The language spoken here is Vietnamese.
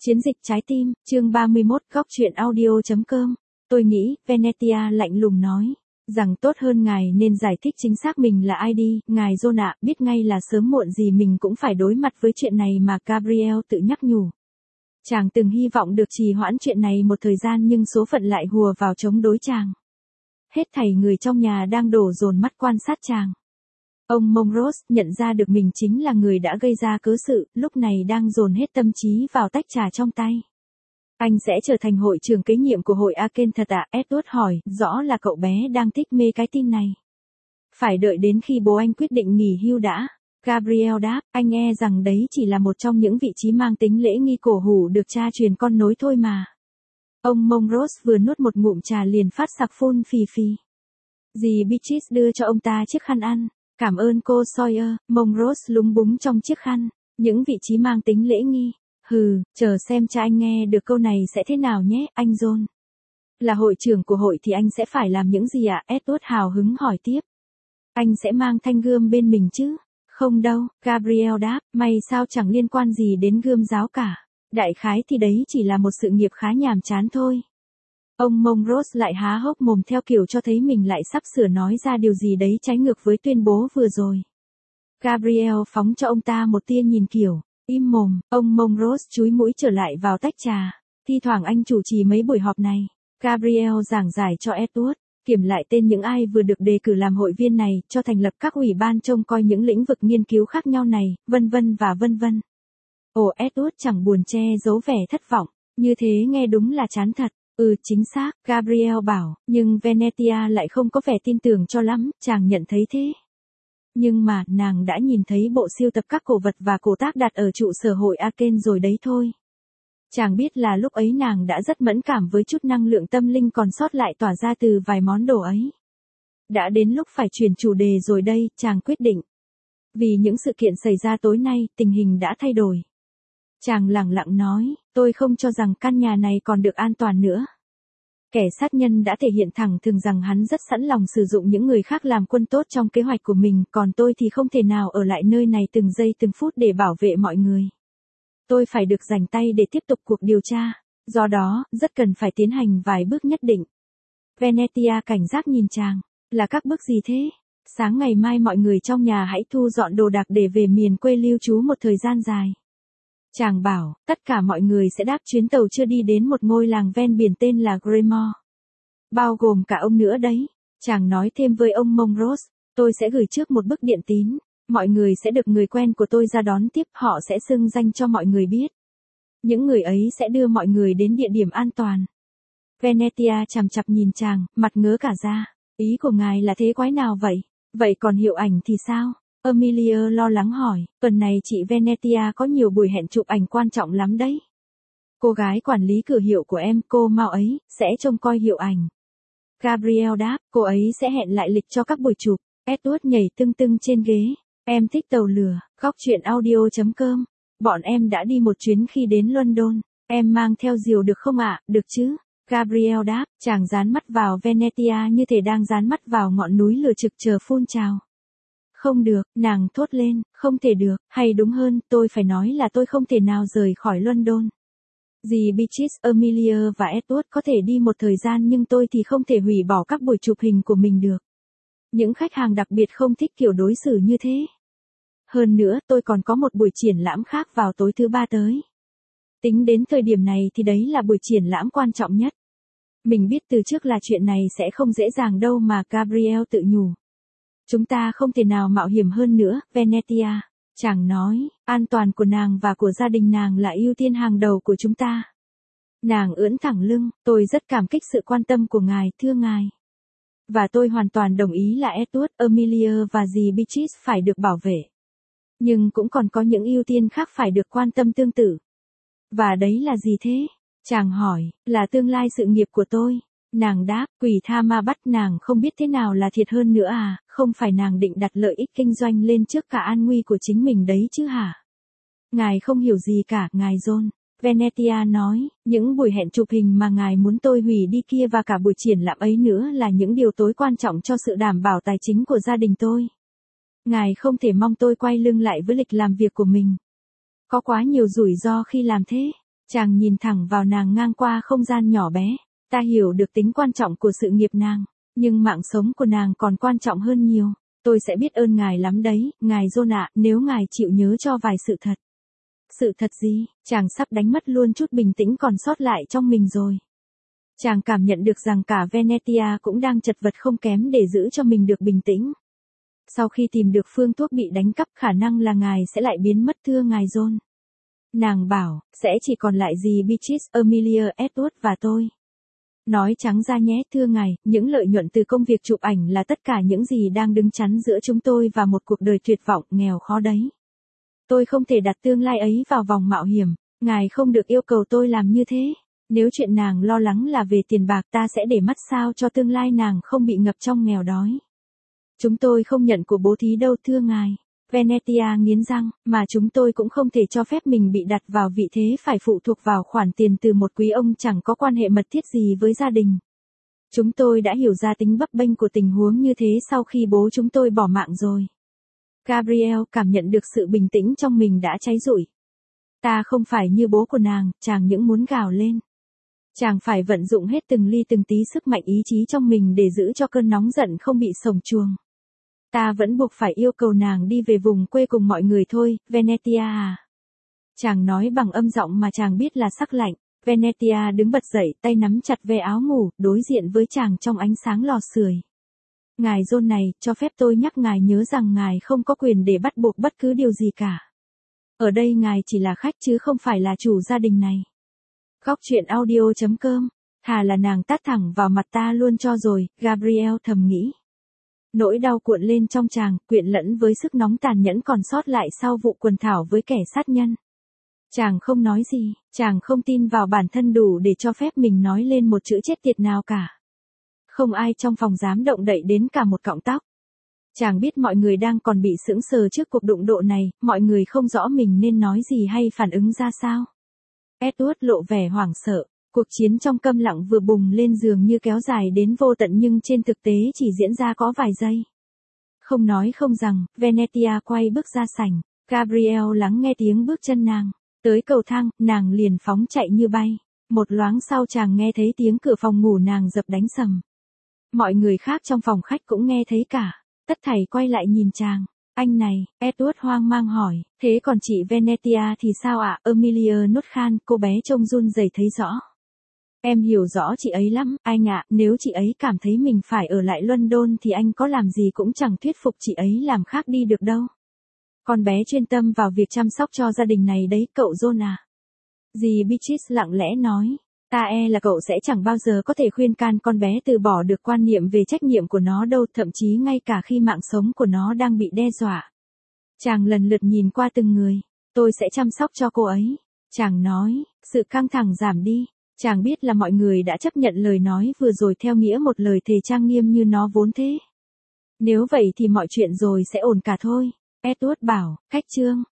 Chiến dịch trái tim, chương 31, góc chuyện audio.com. Tôi nghĩ, Venetia lạnh lùng nói, rằng tốt hơn ngài nên giải thích chính xác mình là ai đi, ngài John ạ, biết ngay là sớm muộn gì mình cũng phải đối mặt với chuyện này mà. Gabriel tự nhắc nhủ. Chàng từng hy vọng được trì hoãn chuyện này một thời gian nhưng số phận lại hùa vào chống đối chàng. Hết thảy người trong nhà đang đổ dồn mắt quan sát chàng. Ông Monrose nhận ra được mình chính là người đã gây ra cớ sự, lúc này đang dồn hết tâm trí vào tách trà trong tay. Anh sẽ trở thành hội trưởng kế nhiệm của hội Arcane thật ạ? Edward hỏi, rõ là cậu bé đang thích mê cái tin này. Phải đợi đến khi bố anh quyết định nghỉ hưu đã. Gabriel đáp, anh e rằng đấy chỉ là một trong những vị trí mang tính lễ nghi cổ hủ được cha truyền con nối thôi mà. Ông Monrose vừa nuốt một ngụm trà liền phát sặc phun phì phì. Dì Beatrice đưa cho ông ta chiếc khăn ăn. Cảm ơn cô Sawyer. Monrose lúng búng trong chiếc khăn. Những vị trí mang tính lễ nghi. Chờ xem cha anh nghe được câu này sẽ thế nào nhé, anh John. Là hội trưởng của hội thì anh sẽ phải làm những gì ạ? Edward hào hứng hỏi tiếp. Anh sẽ mang thanh gươm bên mình chứ? Không đâu, Gabriel đáp, may sao chẳng liên quan gì đến gươm giáo cả. Đại khái thì đấy chỉ là một sự nghiệp khá nhàm chán thôi. Ông Monrose lại há hốc mồm theo kiểu cho thấy mình lại sắp sửa nói ra điều gì đấy trái ngược với tuyên bố vừa rồi. Gabriel phóng cho ông ta một tia nhìn kiểu, im mồm, ông Monrose chúi mũi trở lại vào tách trà. Thi thoảng anh chủ trì mấy buổi họp này. Gabriel giảng giải cho Edward, kiểm lại tên những ai vừa được đề cử làm hội viên này, cho thành lập các ủy ban trông coi những lĩnh vực nghiên cứu khác nhau này, vân vân và vân vân. Ồ, Edward chẳng buồn che giấu vẻ thất vọng, như thế nghe đúng là chán thật. Chính xác, Gabriel bảo, nhưng Venetia lại không có vẻ tin tưởng cho lắm, chàng nhận thấy thế. Nhưng mà, nàng đã nhìn thấy bộ sưu tập các cổ vật và cổ tác đặt ở trụ sở hội Arcane rồi đấy thôi. Chàng biết là lúc ấy nàng đã rất mẫn cảm với chút năng lượng tâm linh còn sót lại tỏa ra từ vài món đồ ấy. Đã đến lúc phải chuyển chủ đề rồi đây, chàng quyết định. Vì những sự kiện xảy ra tối nay, tình hình đã thay đổi. Chàng lẳng lặng nói, tôi không cho rằng căn nhà này còn được an toàn nữa. Kẻ sát nhân đã thể hiện thẳng thừng rằng hắn rất sẵn lòng sử dụng những người khác làm quân tốt trong kế hoạch của mình, còn tôi thì không thể nào ở lại nơi này từng giây từng phút để bảo vệ mọi người. Tôi phải được rảnh tay để tiếp tục cuộc điều tra, do đó, rất cần phải tiến hành vài bước nhất định. Venetia cảnh giác nhìn chàng, là các bước gì thế? Sáng ngày mai mọi người trong nhà hãy thu dọn đồ đạc để về miền quê lưu trú một thời gian dài. Chàng bảo, tất cả mọi người sẽ đáp chuyến tàu chưa đi đến một ngôi làng ven biển tên là Greymore. Bao gồm cả ông nữa đấy. Chàng nói thêm với ông Monrose, tôi sẽ gửi trước một bức điện tín. Mọi người sẽ được người quen của tôi ra đón tiếp, họ sẽ xưng danh cho mọi người biết. Những người ấy sẽ đưa mọi người đến địa điểm an toàn. Venetia chằm chằm nhìn chàng, mặt ngớ cả ra. Ý của ngài là thế quái nào vậy? Vậy còn hiệu ảnh thì sao? Amelia lo lắng hỏi, tuần này chị Venetia có nhiều buổi hẹn chụp ảnh quan trọng lắm đấy. Cô gái quản lý cửa hiệu của em, cô Mao ấy, sẽ trông coi hiệu ảnh. Gabriel đáp, cô ấy sẽ hẹn lại lịch cho các buổi chụp. Edward nhảy tưng tưng trên ghế. Em thích tàu lửa, góc chuyện audio.com. Bọn em đã đi một chuyến khi đến London. Em mang theo diều được không ạ? Được chứ? Gabriel đáp, chàng dán mắt vào Venetia như thể đang dán mắt vào ngọn núi lửa trực chờ phun trào. Không được, nàng thốt lên, không thể được, hay đúng hơn, tôi phải nói là tôi không thể nào rời khỏi London. Dì Beatrice, Amelia và Edward có thể đi một thời gian nhưng tôi thì không thể hủy bỏ các buổi chụp hình của mình được. Những khách hàng đặc biệt không thích kiểu đối xử như thế. Hơn nữa, tôi còn có một buổi triển lãm khác vào tối thứ ba tới. Tính đến thời điểm này thì đấy là buổi triển lãm quan trọng nhất. Mình biết từ trước là chuyện này sẽ không dễ dàng đâu mà, Gabriel tự nhủ. Chúng ta không thể nào mạo hiểm hơn nữa, Venetia. Chàng nói, an toàn của nàng và của gia đình nàng là ưu tiên hàng đầu của chúng ta. Nàng ưỡn thẳng lưng, tôi rất cảm kích sự quan tâm của ngài, thưa ngài. Và tôi hoàn toàn đồng ý là Edward, Amelia và dì Beatrice phải được bảo vệ. Nhưng cũng còn có những ưu tiên khác phải được quan tâm tương tự. Và đấy là gì thế? Chàng hỏi, là tương lai sự nghiệp của tôi. Nàng đáp, quỷ tha ma bắt, nàng không biết thế nào là thiệt hơn nữa à, không phải nàng định đặt lợi ích kinh doanh lên trước cả an nguy của chính mình đấy chứ hả? Ngài không hiểu gì cả, ngài John. Venetia nói, những buổi hẹn chụp hình mà ngài muốn tôi hủy đi kia và cả buổi triển lãm ấy nữa là những điều tối quan trọng cho sự đảm bảo tài chính của gia đình tôi. Ngài không thể mong tôi quay lưng lại với lịch làm việc của mình. Có quá nhiều rủi ro khi làm thế. Chàng nhìn thẳng vào nàng ngang qua không gian nhỏ bé. Ta hiểu được tính quan trọng của sự nghiệp nàng, nhưng mạng sống của nàng còn quan trọng hơn nhiều. Tôi sẽ biết ơn ngài lắm đấy, ngài John ạ, nếu ngài chịu nhớ cho vài sự thật. Sự thật gì? Chàng sắp đánh mất luôn chút bình tĩnh còn sót lại trong mình rồi. Chàng cảm nhận được rằng cả Venetia cũng đang chật vật không kém để giữ cho mình được bình tĩnh. Sau khi tìm được phương thuốc bị đánh cắp, khả năng là ngài sẽ lại biến mất, thưa ngài John. Nàng bảo, sẽ chỉ còn lại dì Beatrice, Amelia, Edward và tôi. Nói trắng ra nhé, thưa ngài, những lợi nhuận từ công việc chụp ảnh là tất cả những gì đang đứng chắn giữa chúng tôi và một cuộc đời tuyệt vọng, nghèo khó đấy. Tôi không thể đặt tương lai ấy vào vòng mạo hiểm, ngài không được yêu cầu tôi làm như thế. Nếu chuyện nàng lo lắng là về tiền bạc, ta sẽ để mắt sao cho tương lai nàng không bị ngập trong nghèo đói. Chúng tôi không nhận của bố thí đâu, thưa ngài. Venetia nghiến răng, mà chúng tôi cũng không thể cho phép mình bị đặt vào vị thế phải phụ thuộc vào khoản tiền từ một quý ông chẳng có quan hệ mật thiết gì với gia đình. Chúng tôi đã hiểu ra tính bấp bênh của tình huống như thế sau khi bố chúng tôi bỏ mạng rồi. Gabriel cảm nhận được sự bình tĩnh trong mình đã cháy rụi. Ta không phải như bố của nàng, chàng những muốn gào lên. Chàng phải vận dụng hết từng ly từng tí sức mạnh ý chí trong mình để giữ cho cơn nóng giận không bị sổng chuồng. Ta vẫn buộc phải yêu cầu nàng đi về vùng quê cùng mọi người thôi, Venetia à. Chàng nói bằng âm giọng mà chàng biết là sắc lạnh. Venetia đứng bật dậy, tay nắm chặt ve áo ngủ, đối diện với chàng trong ánh sáng lò sưởi. Ngài John này, cho phép tôi nhắc ngài nhớ rằng ngài không có quyền để bắt buộc bất cứ điều gì cả. Ở đây ngài chỉ là khách chứ không phải là chủ gia đình này. Góc truyện audio.com, thà là nàng tát thẳng vào mặt ta luôn cho rồi, Gabriel thầm nghĩ. Nỗi đau cuộn lên trong chàng, quyện lẫn với sức nóng tàn nhẫn còn sót lại sau vụ quần thảo với kẻ sát nhân. Chàng không nói gì, chàng không tin vào bản thân đủ để cho phép mình nói lên một chữ chết tiệt nào cả. Không ai trong phòng dám động đậy đến cả một cọng tóc. Chàng biết mọi người đang còn bị sững sờ trước cuộc đụng độ này, mọi người không rõ mình nên nói gì hay phản ứng ra sao. Edward lộ vẻ hoảng sợ, cuộc chiến trong câm lặng vừa bùng lên dường như kéo dài đến vô tận nhưng trên thực tế chỉ diễn ra có vài giây. Không nói không rằng, Venetia quay bước ra sảnh, Gabriel lắng nghe tiếng bước chân nàng. Tới cầu thang, nàng liền phóng chạy như bay. Một loáng sau chàng nghe thấy tiếng cửa phòng ngủ nàng dập đánh sầm. Mọi người khác trong phòng khách cũng nghe thấy cả. Tất thảy quay lại nhìn chàng. Anh này, Edward hoang mang hỏi, thế còn chị Venetia thì sao ạ? Amelia nốt khan, cô bé trông run rẩy thấy rõ. Em hiểu rõ chị ấy lắm, anh ạ, nếu chị ấy cảm thấy mình phải ở lại London thì anh có làm gì cũng chẳng thuyết phục chị ấy làm khác đi được đâu. Con bé chuyên tâm vào việc chăm sóc cho gia đình này đấy, cậu John à. Dì Beatrice lặng lẽ nói, ta e là cậu sẽ chẳng bao giờ có thể khuyên can con bé từ bỏ được quan niệm về trách nhiệm của nó đâu, thậm chí ngay cả khi mạng sống của nó đang bị đe dọa. Chàng lần lượt nhìn qua từng người, tôi sẽ chăm sóc cho cô ấy. Chàng nói, sự căng thẳng giảm đi. Chàng biết là mọi người đã chấp nhận lời nói vừa rồi theo nghĩa một lời thề trang nghiêm như nó vốn thế. Nếu vậy thì mọi chuyện rồi sẽ ổn cả thôi. Edward bảo, khách trương,